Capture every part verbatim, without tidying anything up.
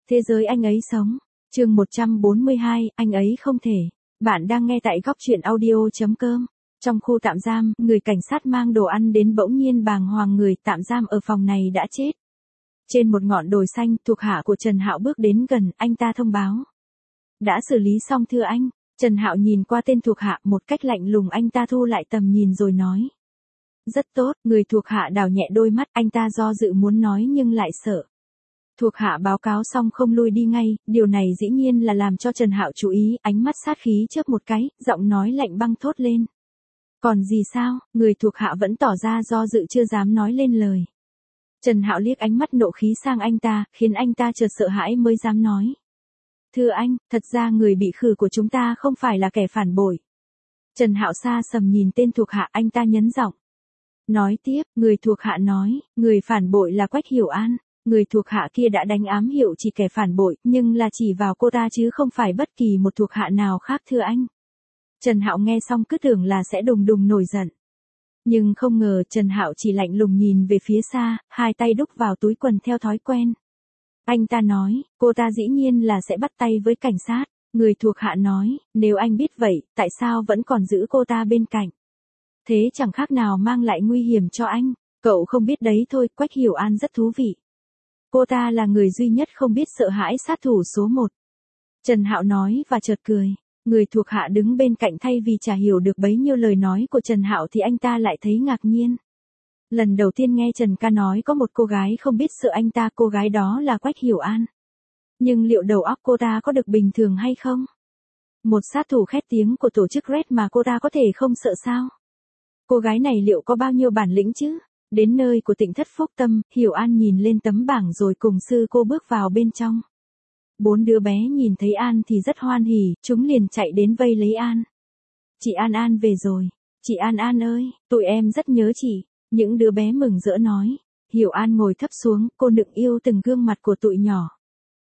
Thế giới anh ấy sống. Chương một trăm bốn mươi hai, anh ấy không thể. Bạn đang nghe tại góc truyện audio chấm com. Trong khu tạm giam, người cảnh sát mang đồ ăn đến bỗng nhiên bàng hoàng người tạm giam ở phòng này đã chết. Trên một ngọn đồi xanh, thuộc hạ của Trần Hạo bước đến gần, anh ta thông báo. Đã xử lý xong thưa anh. Trần Hạo nhìn qua tên thuộc hạ một cách lạnh lùng, anh ta thu lại tầm nhìn rồi nói. Rất tốt, người thuộc hạ đảo nhẹ đôi mắt, anh ta do dự muốn nói nhưng lại sợ. Thuộc hạ báo cáo xong không lui đi ngay, điều này dĩ nhiên là làm cho Trần Hạo chú ý, ánh mắt sát khí chớp một cái, giọng nói lạnh băng thốt lên. Còn gì sao, người thuộc hạ vẫn tỏ ra do dự chưa dám nói lên lời. Trần Hạo liếc ánh mắt nộ khí sang anh ta, khiến anh ta chợt sợ hãi mới dám nói. Thưa anh, thật ra người bị khử của chúng ta không phải là kẻ phản bội. Trần Hạo xa sầm nhìn tên thuộc hạ, anh ta nhấn giọng. Nói tiếp, người thuộc hạ nói, người phản bội là Quách Hiểu An. Người thuộc hạ kia đã đánh ám hiệu chỉ kẻ phản bội, nhưng là chỉ vào cô ta chứ không phải bất kỳ một thuộc hạ nào khác thưa anh. Trần Hạo nghe xong cứ tưởng là sẽ đùng đùng nổi giận. Nhưng không ngờ Trần Hạo chỉ lạnh lùng nhìn về phía xa, hai tay đút vào túi quần theo thói quen. Anh ta nói, cô ta dĩ nhiên là sẽ bắt tay với cảnh sát. Người thuộc hạ nói, nếu anh biết vậy, tại sao vẫn còn giữ cô ta bên cạnh? Thế chẳng khác nào mang lại nguy hiểm cho anh. Cậu không biết đấy thôi, Quách Hiểu An rất thú vị. Cô ta là người duy nhất không biết sợ hãi sát thủ số một. Trần Hạo nói và chợt cười. Người thuộc hạ đứng bên cạnh thay vì chả hiểu được bấy nhiêu lời nói của Trần Hạo thì anh ta lại thấy ngạc nhiên. Lần đầu tiên nghe Trần ca nói có một cô gái không biết sợ anh ta, cô gái đó là Quách Hiểu An. Nhưng liệu đầu óc cô ta có được bình thường hay không? Một sát thủ khét tiếng của tổ chức Red mà cô ta có thể không sợ sao? Cô gái này liệu có bao nhiêu bản lĩnh chứ? Đến nơi của Tỉnh Thất Phúc Tâm, Hiểu An nhìn lên tấm bảng rồi cùng sư cô bước vào bên trong. Bốn đứa bé nhìn thấy An thì rất hoan hỉ, chúng liền chạy đến vây lấy An. Chị An An về rồi. Chị An An ơi, tụi em rất nhớ chị. Những đứa bé mừng rỡ nói. Hiểu An ngồi thấp xuống, cô nựng yêu từng gương mặt của tụi nhỏ.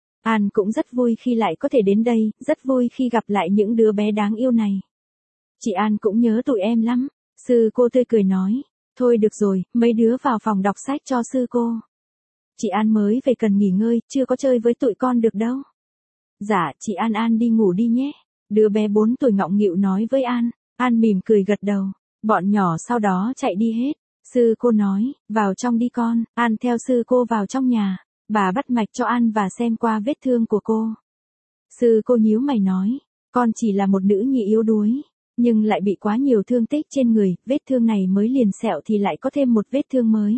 An cũng rất vui khi lại có thể đến đây, rất vui khi gặp lại những đứa bé đáng yêu này. Chị An cũng nhớ tụi em lắm. Sư cô tươi cười nói. Thôi được rồi, mấy đứa vào phòng đọc sách cho sư cô. Chị An mới về cần nghỉ ngơi, chưa có chơi với tụi con được đâu. Dạ, chị An An đi ngủ đi nhé. Đứa bé bốn tuổi ngọng nghịu nói với An. An mỉm cười gật đầu. Bọn nhỏ sau đó chạy đi hết. Sư cô nói, vào trong đi con. An theo sư cô vào trong nhà. Bà bắt mạch cho An và xem qua vết thương của cô. Sư cô nhíu mày nói, con chỉ là một nữ nhi yếu đuối. Nhưng lại bị quá nhiều thương tích trên người, vết thương này mới liền sẹo thì lại có thêm một vết thương mới.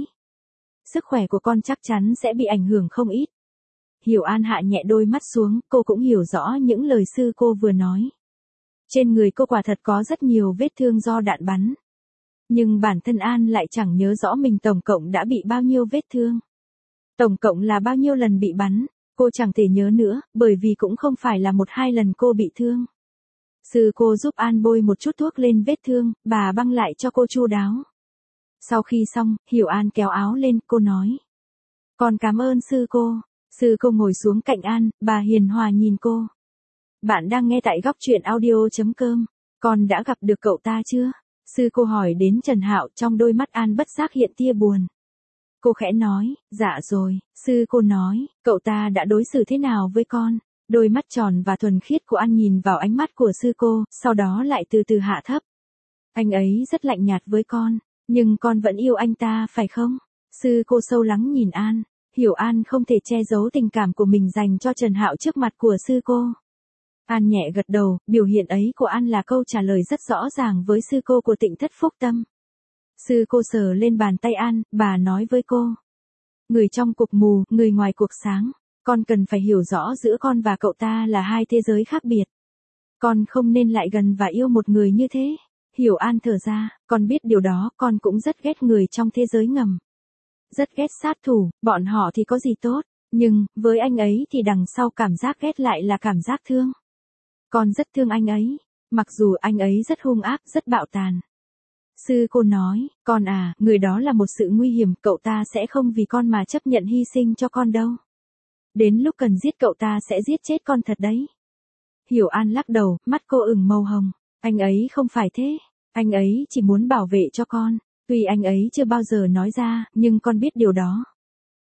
Sức khỏe của con chắc chắn sẽ bị ảnh hưởng không ít. Hiểu An hạ nhẹ đôi mắt xuống, cô cũng hiểu rõ những lời sư cô vừa nói. Trên người cô quả thật có rất nhiều vết thương do đạn bắn. Nhưng bản thân An lại chẳng nhớ rõ mình tổng cộng đã bị bao nhiêu vết thương. Tổng cộng là bao nhiêu lần bị bắn, cô chẳng thể nhớ nữa, bởi vì cũng không phải là một hai lần cô bị thương. Sư cô giúp An bôi một chút thuốc lên vết thương, bà băng lại cho cô chu đáo. Sau khi xong, Hiểu An kéo áo lên, cô nói. Con cảm ơn sư cô. Sư cô ngồi xuống cạnh An, bà hiền hòa nhìn cô. Bạn đang nghe tại góc truyện audio chấm com. Con đã gặp được cậu ta chưa? Sư cô hỏi đến Trần Hạo, trong đôi mắt An bất giác hiện tia buồn. Cô khẽ nói, dạ rồi. Sư cô nói, cậu ta đã đối xử thế nào với con? Đôi mắt tròn và thuần khiết của An nhìn vào ánh mắt của sư cô, sau đó lại từ từ hạ thấp. Anh ấy rất lạnh nhạt với con, nhưng con vẫn yêu anh ta phải không? Sư cô sâu lắng nhìn An, Hiểu An không thể che giấu tình cảm của mình dành cho Trần Hạo trước mặt của sư cô. An nhẹ gật đầu, biểu hiện ấy của An là câu trả lời rất rõ ràng với sư cô của Tỉnh Thất Phúc Tâm. Sư cô sờ lên bàn tay An, bà nói với cô. Người trong cuộc mù, người ngoài cuộc sáng. Con cần phải hiểu rõ giữa con và cậu ta là hai thế giới khác biệt. Con không nên lại gần và yêu một người như thế. Hiểu An thở ra, con biết điều đó, con cũng rất ghét người trong thế giới ngầm. Rất ghét sát thủ, bọn họ thì có gì tốt, nhưng, với anh ấy thì đằng sau cảm giác ghét lại là cảm giác thương. Con rất thương anh ấy, mặc dù anh ấy rất hung ác, rất bạo tàn. Sư cô nói, con à, người đó là một sự nguy hiểm, cậu ta sẽ không vì con mà chấp nhận hy sinh cho con đâu. Đến lúc cần giết cậu ta sẽ giết chết con thật đấy. Hiểu An lắc đầu, mắt cô ửng màu hồng. Anh ấy không phải thế. Anh ấy chỉ muốn bảo vệ cho con. Tuy anh ấy chưa bao giờ nói ra, nhưng con biết điều đó.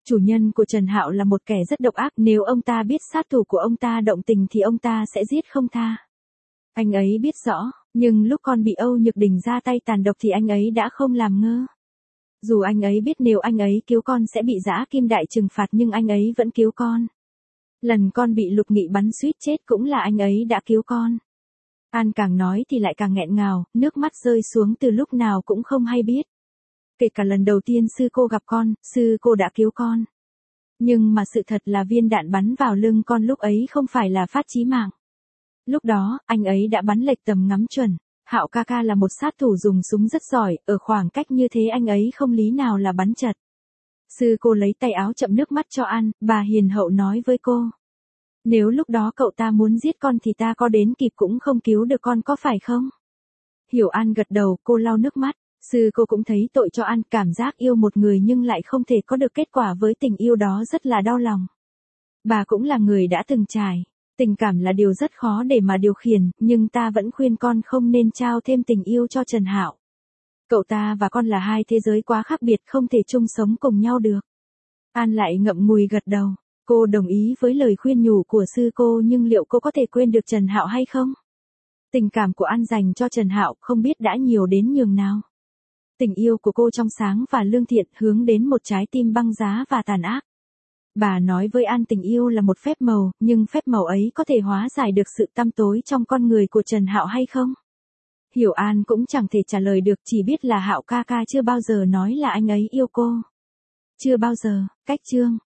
Chủ nhân của Trần Hạo là một kẻ rất độc ác, nếu ông ta biết sát thủ của ông ta động tình thì ông ta sẽ giết không tha. Anh ấy biết rõ, nhưng lúc con bị Âu Nhược Đình ra tay tàn độc thì anh ấy đã không làm ngơ. Dù anh ấy biết nếu anh ấy cứu con sẽ bị Dã Kim Đại trừng phạt nhưng anh ấy vẫn cứu con. Lần con bị Lục Nghị bắn suýt chết cũng là anh ấy đã cứu con. An càng nói thì lại càng nghẹn ngào, nước mắt rơi xuống từ lúc nào cũng không hay biết. Kể cả lần đầu tiên sư cô gặp con, sư cô đã cứu con. Nhưng mà sự thật là viên đạn bắn vào lưng con lúc ấy không phải là phát chí mạng. Lúc đó, anh ấy đã bắn lệch tầm ngắm chuẩn. Hạo ca ca là một sát thủ dùng súng rất giỏi, ở khoảng cách như thế anh ấy không lý nào là bắn chật. Sư cô lấy tay áo chậm nước mắt cho An, bà hiền hậu nói với cô. Nếu lúc đó cậu ta muốn giết con thì ta có đến kịp cũng không cứu được con có phải không? Hiểu An gật đầu, cô lau nước mắt. Sư cô cũng thấy tội cho An, cảm giác yêu một người nhưng lại không thể có được kết quả với tình yêu đó rất là đau lòng. Bà cũng là người đã từng trải. Tình cảm là điều rất khó để mà điều khiển, nhưng ta vẫn khuyên con không nên trao thêm tình yêu cho Trần Hạo. Cậu ta và con là hai thế giới quá khác biệt, không thể chung sống cùng nhau được. An lại ngậm ngùi gật đầu. Cô đồng ý với lời khuyên nhủ của sư cô nhưng liệu cô có thể quên được Trần Hạo hay không? Tình cảm của An dành cho Trần Hạo không biết đã nhiều đến nhường nào. Tình yêu của cô trong sáng và lương thiện hướng đến một trái tim băng giá và tàn ác. Bà nói với An tình yêu là một phép màu, nhưng phép màu ấy có thể hóa giải được sự tăm tối trong con người của Trần Hạo hay không? Hiểu An cũng chẳng thể trả lời được, chỉ biết là Hạo ca ca chưa bao giờ nói là anh ấy yêu cô. Chưa bao giờ, cách chương.